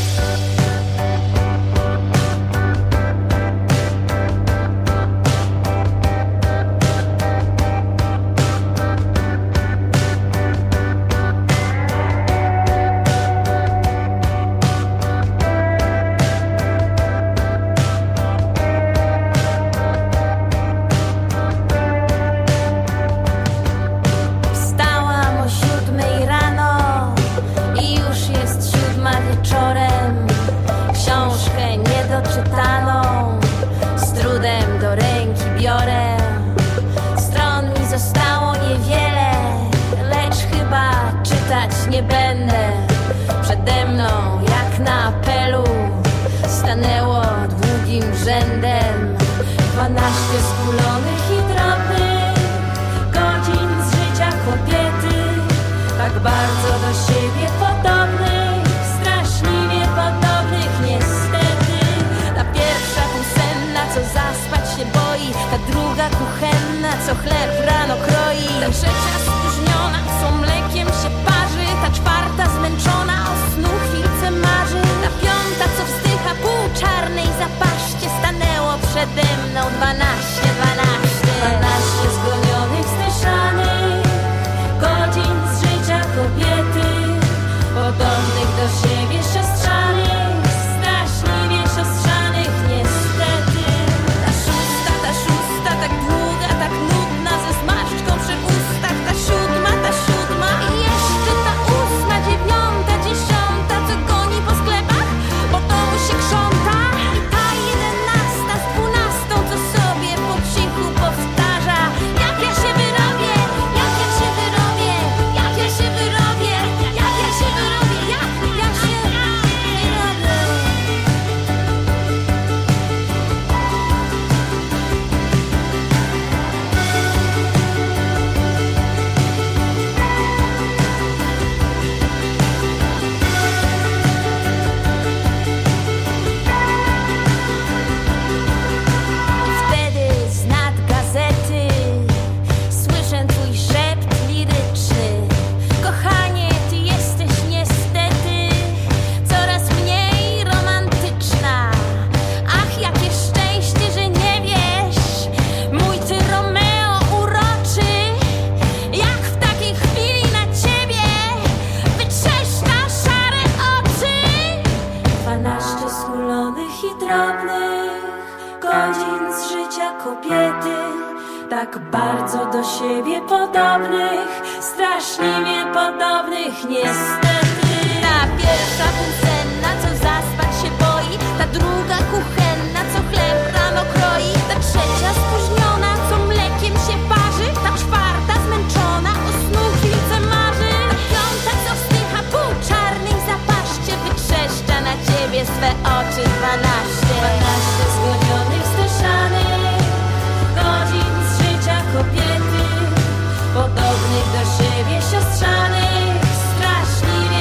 Nie będę przede mną jak na apelu stanęło długim rzędem 12 skulonych i drobnych godzin z życia kobiety, tak bardzo do siebie podobnych, straszliwie podobnych niestety. Ta pierwsza półsenna, co zaspać się boi, ta druga kuchenna, co chleb rano kroi, ta trzecia spóźniona, co mlekiem się parzy, ta czwarta zmęczona, o snu chwilce marzy, ta piąta, co wzdycha pół czarnej zapaście, stanęło przede mną 12 zgonionych, zdyszanych godzin z życia kobiety, podobnych do siebie siostrzanych, straszliwie siostrzanych niestety. Ta szósta, tak długa, tak nudna, ze zmarszczką przy ustach, ta siódma i jeszcze ta 8, 9, 10, co goni po sklepach, bo domu się krząta, i ta 11 z 12, co sobie po cichu powtarza: jak ja się wyrobię, jak ja się wyrobię, jak ja się wyrobię, jak ja się wyrobię, jak ja się wyrobię. Wtedy z nad gazety słyszę twój szept liryczny: kochanie, ty jesteś niestety coraz mniej romantyczna. Ach, jakie szczęście, że nie wiesz, mój ty Romeo uroczy, jak w takiej chwili na ciebie wytrzeszcza szare oczy. 12 skulonych i drobnych godzin z życia kobiety, tak bardzo do siebie podobnych, straszliwie podobnych niestety. Ta pierwsza półsenna, co zaspać się boi, ta druga kuchenna, co chleb rano kroi, ta trzecia spóźniona, co mlekiem się parzy, ta czwarta zmęczona, o snu chwilce marzy, ta piąta, co wzdycha pół czarnej zapaście, wytrzeszcza na ciebie swe oczy. 12 zgonionych, zdyszanych godzin z życia kobiety, podobnych do siebie siostrzanych, straszliwie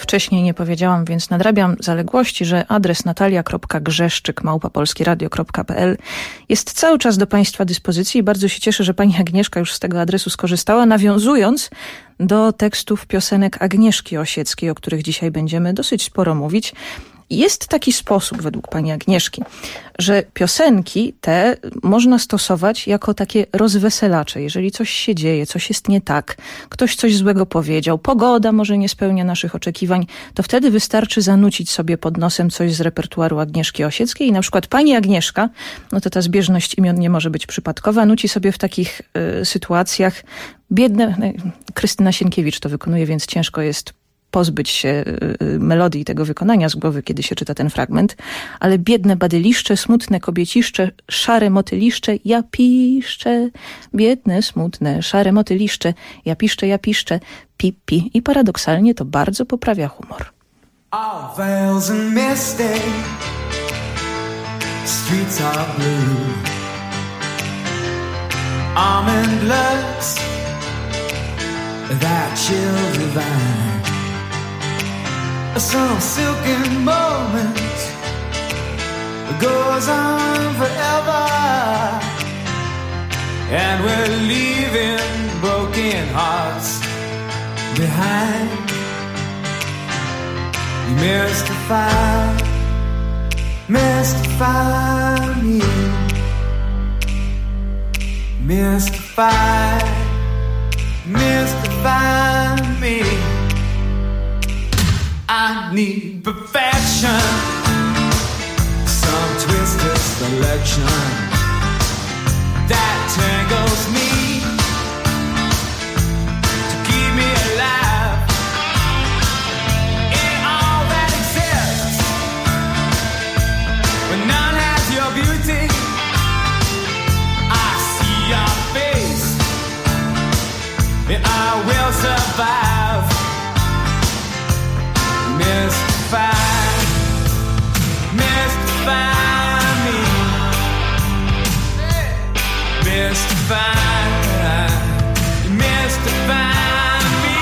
wcześniej nie powiedziałam, więc nadrabiam zaległości, że adres natalia.grzeszczyk@polskieradio.pl jest cały czas do Państwa dyspozycji i bardzo się cieszę, że Pani Agnieszka już z tego adresu skorzystała, nawiązując do tekstów piosenek Agnieszki Osieckiej, o których dzisiaj będziemy dosyć sporo mówić. Jest taki sposób, według pani Agnieszki, że piosenki te można stosować jako takie rozweselacze. Jeżeli coś się dzieje, coś jest nie tak, ktoś coś złego powiedział, pogoda może nie spełnia naszych oczekiwań, to wtedy wystarczy zanucić sobie pod nosem coś z repertuaru Agnieszki Osieckiej i na przykład pani Agnieszka, no to ta zbieżność imion nie może być przypadkowa, nuci sobie w takich sytuacjach biedne, Krystyna Sienkiewicz to wykonuje, więc ciężko jest pozbyć się melodii tego wykonania z głowy, kiedy się czyta ten fragment, ale biedne badyliszcze, smutne kobieciszcze, szare motyliszcze, ja piszczę, biedne, smutne, szare motyliszcze, ja piszczę, pi. I paradoksalnie to bardzo poprawia humor. All veils and misty, streets are blue, almond looks, that chill divine. Some silken moment goes on forever, and we're leaving broken hearts behind. You mystify me, mystify me. I need perfection, some twisted selection that tangles me to keep me alive in all that exists. When none has your beauty, I see your face, and I will survive. Mystify me, mystify me.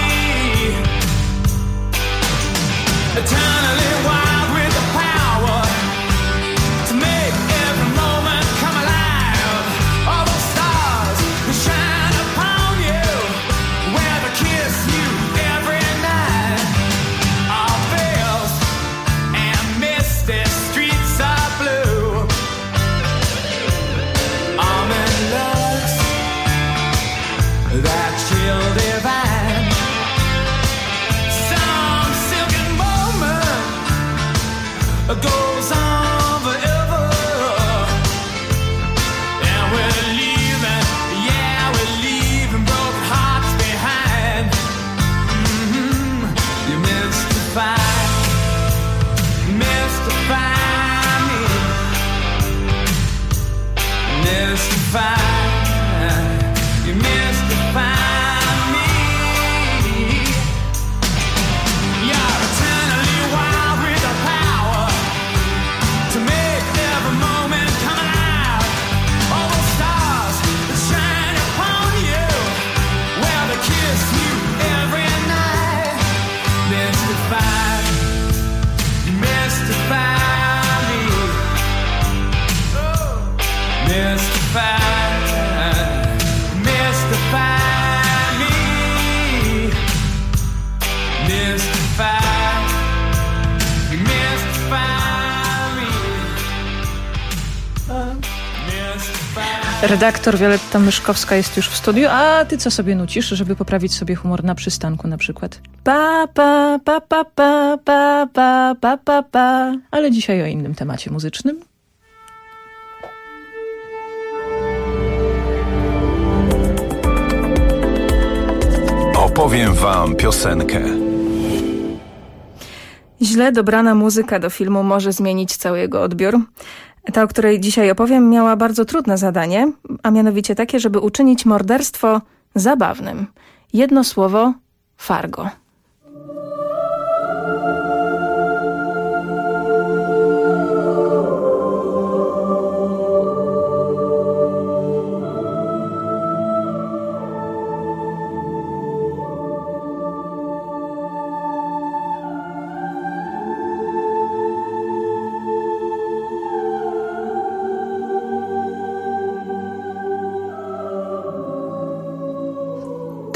Eternally wild with the power to make every moment come alive. All the stars that shine upon you, where they kiss you every night. All veils and misty streets are blue. Almond looks, that chill divine. Some silken moment goes on forever, and we're leaving, yeah, we're leaving broken hearts behind. You mystify me, mystify, you mystify me. You're eternally wild with the power to make every moment come alive. All the stars that shine upon you, where they kiss you every night. Mystify, mystify me. Mystify, mystify me. Mystify, mystify me. Redaktor Wioletta Myszkowska jest już w studiu. A ty co sobie nucisz, żeby poprawić sobie humor na przystanku na przykład? Pa, pa, pa, pa, pa, pa, pa, pa, pa, pa. Ale dzisiaj o innym temacie muzycznym. Opowiem wam piosenkę. Źle dobrana muzyka do filmu może zmienić cały jego odbiór. Ta, o której dzisiaj opowiem, miała bardzo trudne zadanie, a mianowicie takie, żeby uczynić morderstwo zabawnym. Jedno słowo: Fargo.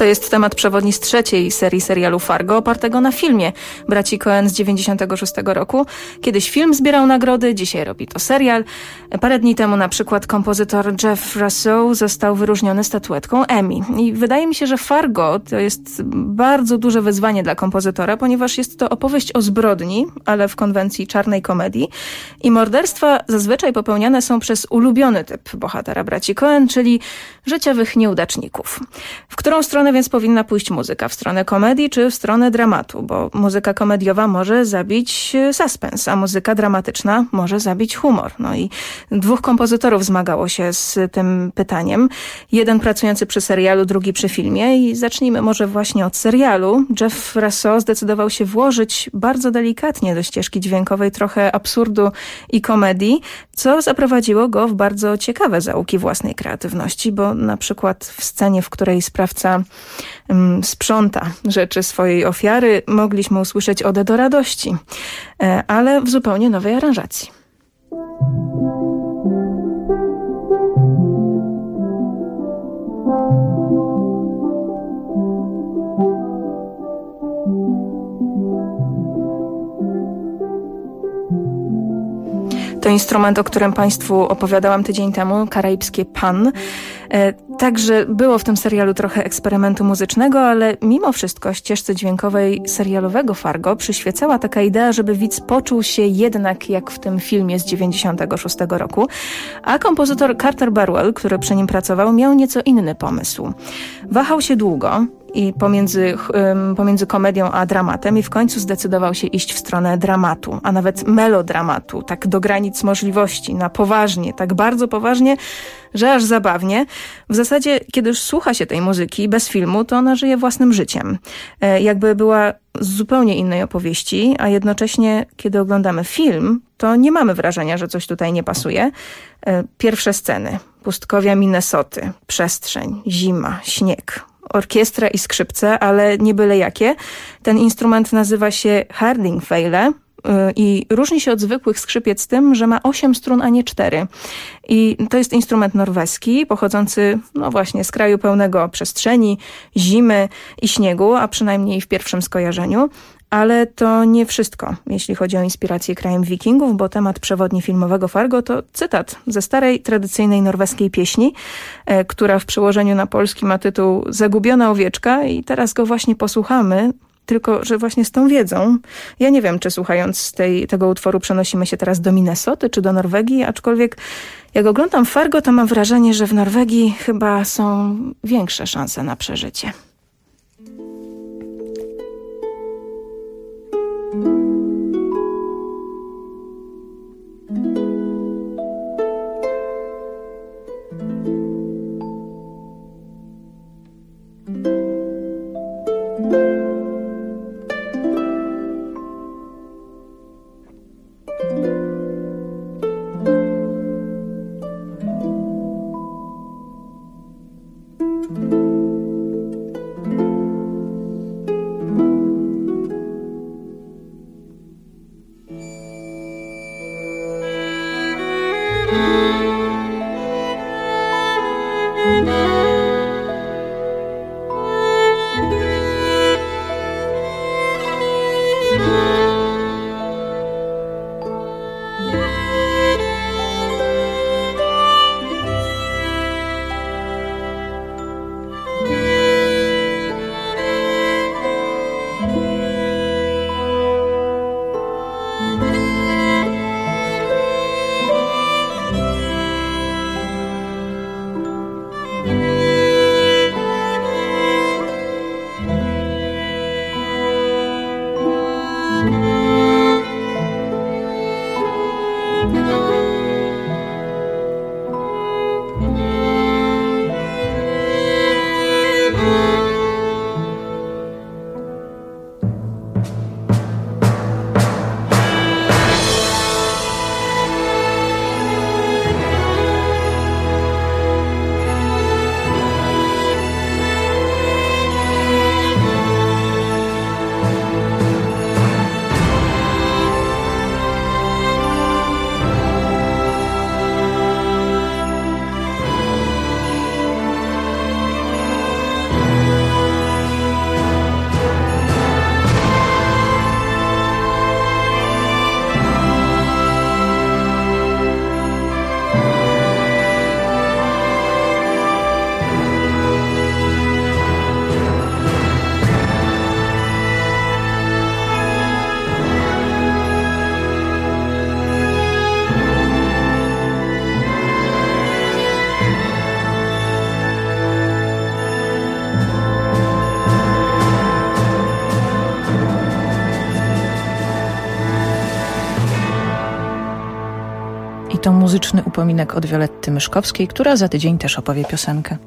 jest temat przewodni z trzeciej serii serialu Fargo, opartego na filmie braci Coen z 96 roku. Kiedyś film zbierał nagrody, dzisiaj robi to serial. Parę dni temu na przykład kompozytor Jeff Russo został wyróżniony statuetką Emmy. I wydaje mi się, że Fargo to jest bardzo duże wyzwanie dla kompozytora, ponieważ jest to opowieść o zbrodni, ale w konwencji czarnej komedii. I morderstwa zazwyczaj popełniane są przez ulubiony typ bohatera braci Coen, czyli życiowych nieudaczników. W którą stronę więc powinna pójść muzyka? W stronę komedii czy w stronę dramatu? Bo muzyka komediowa może zabić suspens, a muzyka dramatyczna może zabić humor. No i dwóch kompozytorów zmagało się z tym pytaniem. Jeden pracujący przy serialu, drugi przy filmie. I zacznijmy może właśnie od serialu. Jeff Russo zdecydował się włożyć bardzo delikatnie do ścieżki dźwiękowej trochę absurdu i komedii, co zaprowadziło go w bardzo ciekawe zaułki własnej kreatywności, bo na przykład w scenie, w której sprawca sprząta rzeczy swojej ofiary, mogliśmy usłyszeć odę do radości, ale w zupełnie nowej aranżacji. To instrument, o którym Państwu opowiadałam tydzień temu, karaibskie pan. Także było w tym serialu trochę eksperymentu muzycznego, ale mimo wszystko ścieżce dźwiękowej serialowego Fargo przyświecała taka idea, żeby widz poczuł się jednak jak w tym filmie z 96 roku. A kompozytor Carter Burwell, który przy nim pracował, miał nieco inny pomysł. Wahał się długo i pomiędzy komedią a dramatem i w końcu zdecydował się iść w stronę dramatu, a nawet melodramatu, tak do granic możliwości, na poważnie, tak bardzo poważnie, że aż zabawnie. W zasadzie, kiedy już słucha się tej muzyki bez filmu, to ona żyje własnym życiem. Jakby była z zupełnie innej opowieści, a jednocześnie, kiedy oglądamy film, to nie mamy wrażenia, że coś tutaj nie pasuje. Pierwsze sceny. Pustkowia Minnesoty, przestrzeń, zima, śnieg, orkiestra i skrzypce, ale nie byle jakie. Ten instrument nazywa się Hardingfele i różni się od zwykłych skrzypiec tym, że ma 8 strun, a nie 4. I to jest instrument norweski, pochodzący no właśnie z kraju pełnego przestrzeni, zimy i śniegu, a przynajmniej w pierwszym skojarzeniu. Ale to nie wszystko, jeśli chodzi o inspirację krajem wikingów, bo temat przewodni filmowego Fargo to cytat ze starej, tradycyjnej norweskiej pieśni, która w przełożeniu na polski ma tytuł Zagubiona owieczka i teraz go właśnie posłuchamy, tylko że właśnie z tą wiedzą. Ja nie wiem, czy słuchając tego utworu przenosimy się teraz do Minnesoty czy do Norwegii, aczkolwiek jak oglądam Fargo, to mam wrażenie, że w Norwegii chyba są większe szanse na przeżycie. I to muzyczny upominek od Violetty Myszkowskiej, która za tydzień też opowie piosenkę.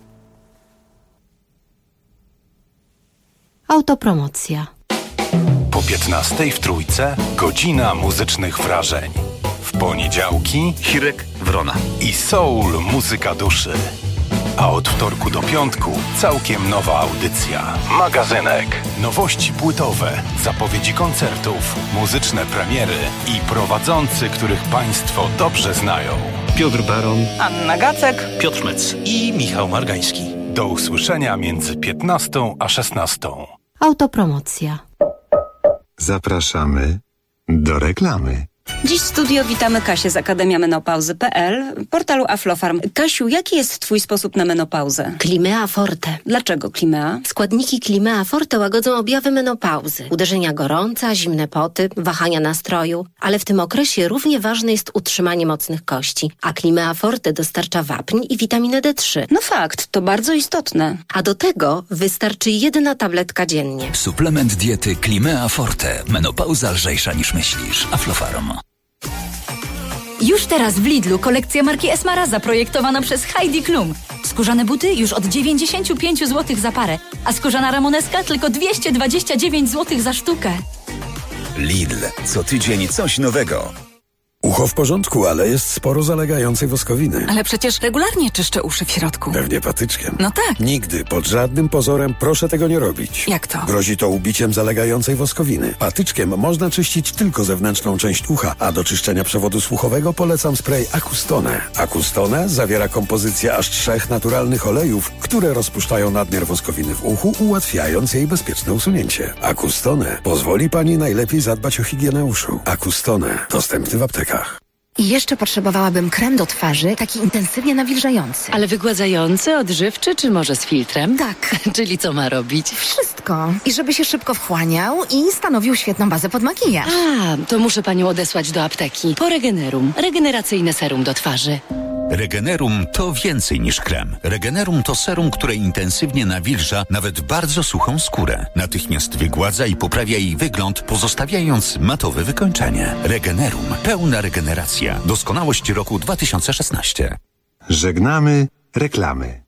Autopromocja. Po 15:00 w Trójce godzina muzycznych wrażeń. W poniedziałki Hirek Wrona i soul muzyka duszy. A od wtorku do piątku całkiem nowa audycja. Magazynek. Nowości płytowe, zapowiedzi koncertów, muzyczne premiery i prowadzący, których Państwo dobrze znają. Piotr Baron, Anna Gacek, Piotr Mec i Michał Margański. Do usłyszenia między 15:00 a 16:00. Autopromocja. Zapraszamy do reklamy. Dziś w studio witamy Kasię z akademiamenopauzy.pl, portalu Aflofarm. Kasiu, jaki jest twój sposób na menopauzę? Climea Forte. Dlaczego Climea? Składniki Climea Forte łagodzą objawy menopauzy. Uderzenia gorąca, zimne poty, wahania nastroju. Ale w tym okresie równie ważne jest utrzymanie mocnych kości. A Climea Forte dostarcza wapń i witaminę D3. No fakt, to bardzo istotne. A do tego wystarczy 1 tabletka dziennie. Suplement diety Climea Forte. Menopauza lżejsza niż myślisz. Aflofarm. Już teraz w Lidlu kolekcja marki Esmara zaprojektowana przez Heidi Klum. Skórzane buty już od 95 zł za parę, a skórzana ramoneska tylko 229 zł za sztukę. Lidl. Co tydzień coś nowego. Ucho w porządku, ale jest sporo zalegającej woskowiny. Ale przecież regularnie czyszczę uszy w środku. Pewnie patyczkiem. No tak. Nigdy, pod żadnym pozorem proszę tego nie robić. Jak to? Grozi to ubiciem zalegającej woskowiny. Patyczkiem można czyścić tylko zewnętrzną część ucha, a do czyszczenia przewodu słuchowego polecam spray Acustone. Acustone zawiera kompozycję aż 3 naturalnych olejów, które rozpuszczają nadmiar woskowiny w uchu, ułatwiając jej bezpieczne usunięcie. Acustone pozwoli Pani najlepiej zadbać o higienę uszu. Acustone. Dostępny w aptekach. I jeszcze potrzebowałabym krem do twarzy, taki intensywnie nawilżający. Ale wygładzający, odżywczy czy może z filtrem? Tak. Czyli co ma robić? Wszystko. I żeby się szybko wchłaniał i stanowił świetną bazę pod makijaż. A, to muszę panią odesłać do apteki. Po Regenerum. Regeneracyjne serum do twarzy. Regenerum to więcej niż krem. Regenerum to serum, które intensywnie nawilża nawet bardzo suchą skórę. Natychmiast wygładza i poprawia jej wygląd, pozostawiając matowe wykończenie. Regenerum. Pełna regeneracja. Doskonałość roku 2016. Żegnamy reklamy.